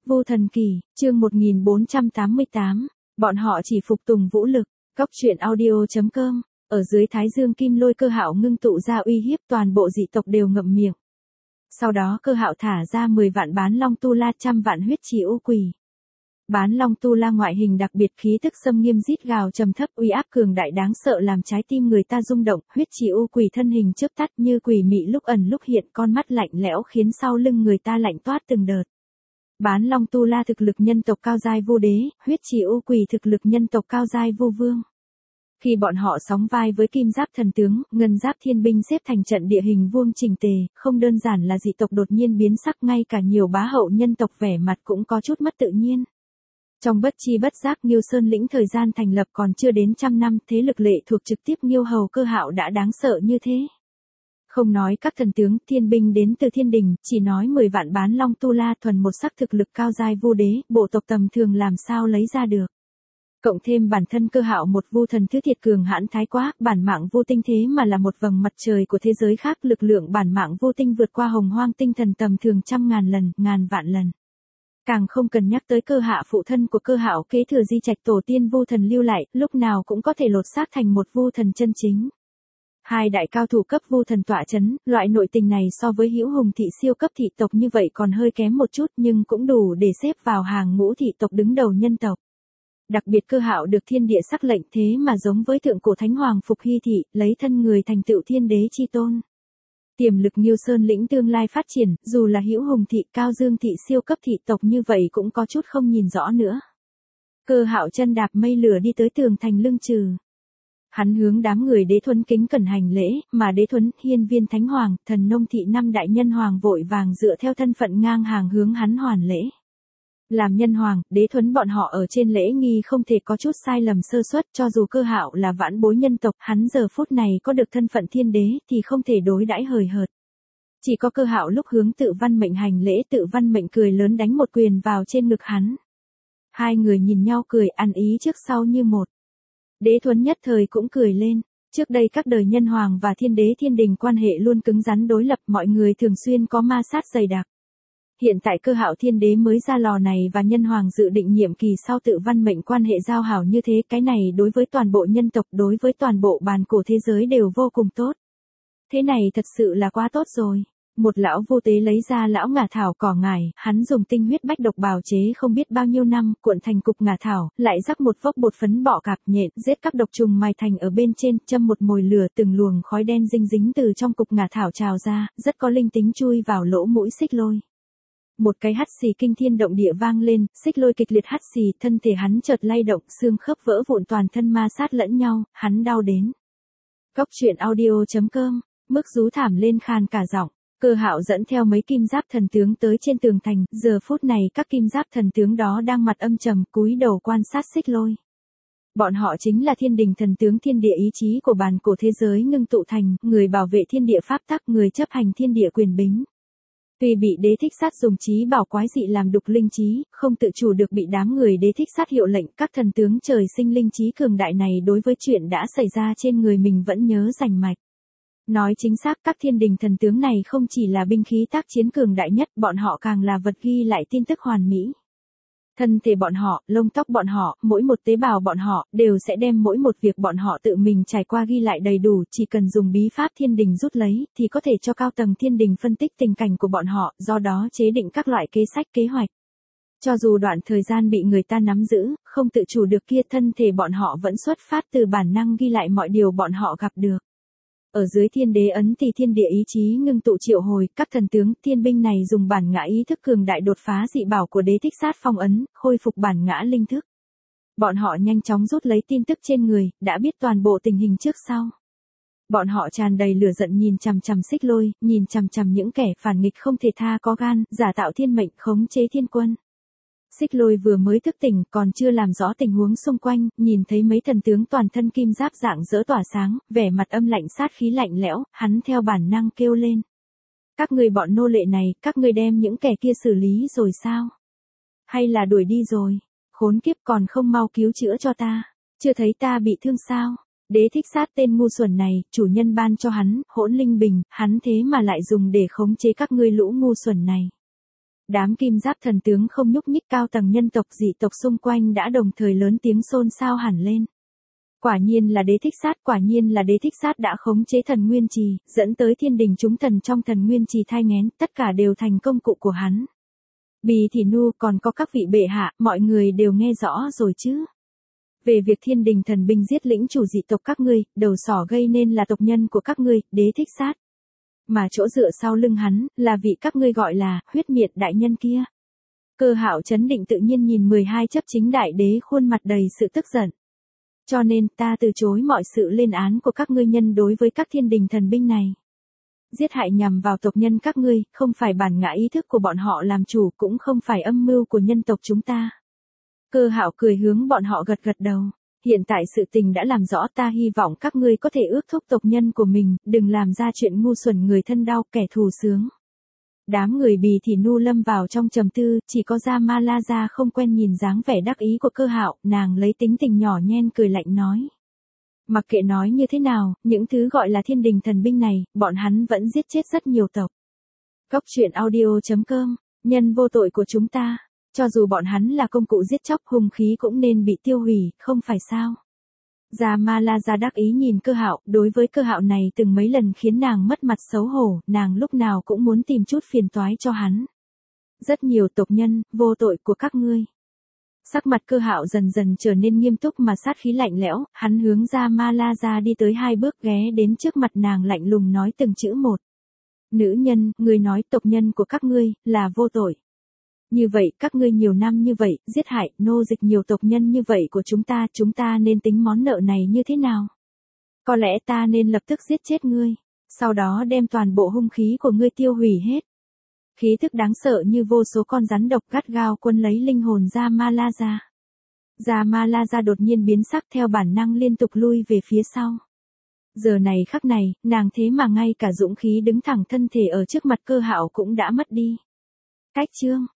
Vu Thần Kỳ, chương 1488, bọn họ chỉ phục tùng vũ lực. Góc truyện audio.com. Ở dưới Thái Dương Kim Lôi Cơ Hạo ngưng tụ ra uy hiếp, toàn bộ dị tộc đều ngậm miệng. Sau đó Cơ Hạo thả ra 10 vạn bán long tu la, 100 vạn huyết trì u quỷ. Bán long tu la ngoại hình đặc biệt, khí tức xâm nghiêm, rít gào trầm thấp, uy áp cường đại đáng sợ, làm trái tim người ta rung động. Huyết trì u quỷ thân hình chớp tắt như quỷ mị, lúc ẩn lúc hiện, con mắt lạnh lẽo khiến sau lưng người ta lạnh toát từng đợt. Bán long tu la thực lực nhân tộc cao giai vu đế, huyết trì u quỷ thực lực nhân tộc cao giai vu vương. Khi bọn họ sóng vai với kim giáp thần tướng, ngân giáp thiên binh xếp thành trận địa hình vuông chỉnh tề, không đơn giản là dị tộc đột nhiên biến sắc, ngay cả nhiều bá hậu nhân tộc vẻ mặt cũng có chút mất tự nhiên. Trong bất chi bất giác, Nghiêu Sơn lĩnh thời gian thành lập còn chưa đến 100 năm, thế lực lệ thuộc trực tiếp Nghiêu hầu Cơ Hạo đã đáng sợ như thế. Không nói các thần tướng, thiên binh đến từ thiên đình, chỉ nói 10 vạn bán long tu la thuần một sắc thực lực cao giai vu đế, bộ tộc tầm thường làm sao lấy ra được. Cộng thêm bản thân Cơ Hạo một vu thần thứ thiệt cường hãn thái quá, bản mạng vu tinh thế mà là một vầng mặt trời của thế giới khác, lực lượng bản mạng vu tinh vượt qua hồng hoang tinh thần tầm thường 100.000 lần, ngàn vạn lần. Càng không cần nhắc tới Cơ Hạ phụ thân của Cơ Hạo kế thừa di trạch tổ tiên vu thần lưu lại, lúc nào cũng có thể lột xác thành một vu thần chân chính. Hai đại cao thủ cấp vu thần tọa chấn, loại nội tình này so với Hữu Hùng thị siêu cấp thị tộc như vậy còn hơi kém một chút, nhưng cũng đủ để xếp vào hàng ngũ thị tộc đứng đầu nhân tộc. Đặc biệt Cơ Hạo được thiên địa sắc lệnh, thế mà giống với thượng cổ thánh hoàng Phục Hy thị, lấy thân người thành tựu thiên đế chi tôn. Tiềm lực Nghiêu Sơn lĩnh tương lai phát triển, dù là Hữu Hùng thị, Cao Dương thị siêu cấp thị tộc như vậy cũng có chút không nhìn rõ nữa. Cơ Hạo chân đạp mây lửa đi tới tường thành Lương Trừ. Hắn hướng đám người Đế Thuấn kính cẩn hành lễ, mà Đế Thuấn, Hiên Viên Thánh Hoàng, Thần Nông thị 5 đại nhân hoàng vội vàng dựa theo thân phận ngang hàng hướng hắn hoàn lễ. Làm nhân hoàng, Đế Thuấn bọn họ ở trên lễ nghi không thể có chút sai lầm sơ suất, cho dù Cơ Hạo là vãn bối nhân tộc, hắn giờ phút này có được thân phận thiên đế thì không thể đối đãi hời hợt. Chỉ có Cơ Hạo lúc hướng Tự Văn Mệnh hành lễ, Tự Văn Mệnh cười lớn đánh một quyền vào trên ngực hắn. Hai người nhìn nhau cười ăn ý trước sau như một. Đế Thuấn nhất thời cũng cười lên. Trước đây các đời nhân hoàng và thiên đế thiên đình quan hệ luôn cứng rắn đối lập, mọi người thường xuyên có ma sát dày đặc. Hiện tại Cơ Hạo thiên đế mới ra lò này và nhân hoàng dự định nhiệm kỳ sau Tự Văn Mệnh quan hệ giao hảo như thế, cái này đối với toàn bộ nhân tộc, đối với toàn bộ bàn cổ thế giới đều vô cùng tốt. Thế này thật sự là quá tốt rồi. Một lão vô tế lấy ra lão ngả thảo cỏ ngải, hắn dùng tinh huyết bách độc bào chế không biết bao nhiêu năm, cuộn thành cục ngả thảo, lại rắc một vốc bột phấn bọ cạp nhện, giết các độc trùng mài thành ở bên trên, châm một mồi lửa, từng luồng khói đen dinh dính từ trong cục ngả thảo trào ra, rất có linh tính, chui vào lỗ mũi Xích Lôi. Một cái hắt xì kinh thiên động địa vang lên, Xích Lôi kịch liệt hắt xì, thân thể hắn chợt lay động, xương khớp vỡ vụn, toàn thân ma sát lẫn nhau, hắn đau đến. Góc truyện audio.com, mức rú thảm lên khan cả giọng. Cơ Hạo dẫn theo mấy kim giáp thần tướng tới trên tường thành, giờ phút này các kim giáp thần tướng đó đang mặt âm trầm, cúi đầu quan sát Xích Lôi. Bọn họ chính là thiên đình thần tướng, thiên địa ý chí của bàn cổ thế giới ngưng tụ thành, người bảo vệ thiên địa pháp tắc, người chấp hành thiên địa quyền bính. Tuy bị Đế Thích Sát dùng trí bảo quái dị làm đục linh trí, không tự chủ được bị đám người Đế Thích Sát hiệu lệnh, các thần tướng trời sinh linh trí cường đại này đối với chuyện đã xảy ra trên người mình vẫn nhớ rành mạch. Nói chính xác, các thiên đình thần tướng này không chỉ là binh khí tác chiến cường đại nhất, bọn họ càng là vật ghi lại tin tức hoàn mỹ. Thân thể bọn họ, lông tóc bọn họ, mỗi một tế bào bọn họ, đều sẽ đem mỗi một việc bọn họ tự mình trải qua ghi lại đầy đủ, chỉ cần dùng bí pháp thiên đình rút lấy, thì có thể cho cao tầng thiên đình phân tích tình cảnh của bọn họ, do đó chế định các loại kế sách kế hoạch. Cho dù đoạn thời gian bị người ta nắm giữ, không tự chủ được kia, thân thể bọn họ vẫn xuất phát từ bản năng ghi lại mọi điều bọn họ gặp được. Ở dưới thiên đế ấn thì thiên địa ý chí ngưng tụ triệu hồi, các thần tướng, thiên binh này dùng bản ngã ý thức cường đại đột phá dị bảo của Đế Thích Sát phong ấn, khôi phục bản ngã linh thức. Bọn họ nhanh chóng rút lấy tin tức trên người, đã biết toàn bộ tình hình trước sau. Bọn họ tràn đầy lửa giận nhìn chằm chằm Xích Lôi, nhìn chằm chằm những kẻ phản nghịch không thể tha có gan, giả tạo thiên mệnh, khống chế thiên quân. Xích Lôi vừa mới thức tỉnh, còn chưa làm rõ tình huống xung quanh, nhìn thấy mấy thần tướng toàn thân kim giáp rạng rỡ tỏa sáng, vẻ mặt âm lạnh sát khí lạnh lẽo, hắn theo bản năng kêu lên. Các ngươi bọn nô lệ này, các ngươi đem những kẻ kia xử lý rồi sao? Hay là đuổi đi rồi? Khốn kiếp, còn không mau cứu chữa cho ta? Chưa thấy ta bị thương sao? Đế Thích Sát tên ngu xuẩn này, chủ nhân ban cho hắn, hỗn linh bình, hắn thế mà lại dùng để khống chế các ngươi lũ ngu xuẩn này. Đám kim giáp thần tướng không nhúc nhích, cao tầng nhân tộc dị tộc xung quanh đã đồng thời lớn tiếng xôn xao hẳn lên. Quả nhiên là đế thích sát, quả nhiên là đế thích sát đã khống chế thần nguyên trì, dẫn tới thiên đình chúng thần trong thần nguyên trì thai nghén, tất cả đều thành công cụ của hắn. Bì Thị Nu, còn có các vị bệ hạ, mọi người đều nghe rõ rồi chứ. Về việc thiên đình thần binh giết lĩnh chủ dị tộc các ngươi, đầu sỏ gây nên là tộc nhân của các ngươi, đế thích sát. Mà chỗ dựa sau lưng hắn, là vị các ngươi gọi là, huyết miệt đại nhân kia. Cơ Hạo trấn định tự nhiên nhìn 12 chấp chính đại đế khuôn mặt đầy sự tức giận. Cho nên ta từ chối mọi sự lên án của các ngươi nhân đối với các thiên đình thần binh này. Giết hại nhằm vào tộc nhân các ngươi, không phải bản ngã ý thức của bọn họ làm chủ, cũng không phải âm mưu của nhân tộc chúng ta. Cơ Hạo cười hướng bọn họ gật gật đầu. Hiện tại sự tình đã làm rõ, ta hy vọng các ngươi có thể ước thúc tộc nhân của mình, đừng làm ra chuyện ngu xuẩn người thân đau kẻ thù sướng. Đám người Bì Thị Nu lâm vào trong trầm tư, chỉ có Jamalaza không quen nhìn dáng vẻ đắc ý của Cơ Hạo, nàng lấy tính tình nhỏ nhen cười lạnh nói. Mặc kệ nói như thế nào, những thứ gọi là thiên đình thần binh này, bọn hắn vẫn giết chết rất nhiều tộc. Cốc truyện audio.com, nhân vô tội của chúng ta, cho dù bọn hắn là công cụ giết chóc, hung khí cũng nên bị tiêu hủy, không phải sao? Jamalaza đắc ý nhìn Cơ Hạo, đối với Cơ Hạo này từng mấy lần khiến nàng mất mặt xấu hổ, nàng lúc nào cũng muốn tìm chút phiền toái cho hắn. Rất nhiều tộc nhân, vô tội của các ngươi. Sắc mặt Cơ Hạo dần dần trở nên nghiêm túc mà sát khí lạnh lẽo, hắn hướng Jamalaza đi tới 2 bước ghé đến trước mặt nàng lạnh lùng nói từng chữ một. Nữ nhân, ngươi nói tộc nhân của các ngươi, là vô tội. Như vậy, các ngươi nhiều năm như vậy, giết hại, nô dịch nhiều tộc nhân như vậy của chúng ta nên tính món nợ này như thế nào? Có lẽ ta nên lập tức giết chết ngươi, sau đó đem toàn bộ hung khí của ngươi tiêu hủy hết. Khí thức đáng sợ như vô số con rắn độc gắt gao quấn lấy linh hồn Jamalaza. Jamalaza đột nhiên biến sắc, theo bản năng liên tục lui về phía sau. Giờ này khắc này, nàng thế mà ngay cả dũng khí đứng thẳng thân thể ở trước mặt Cơ Hạo cũng đã mất đi. Cách chương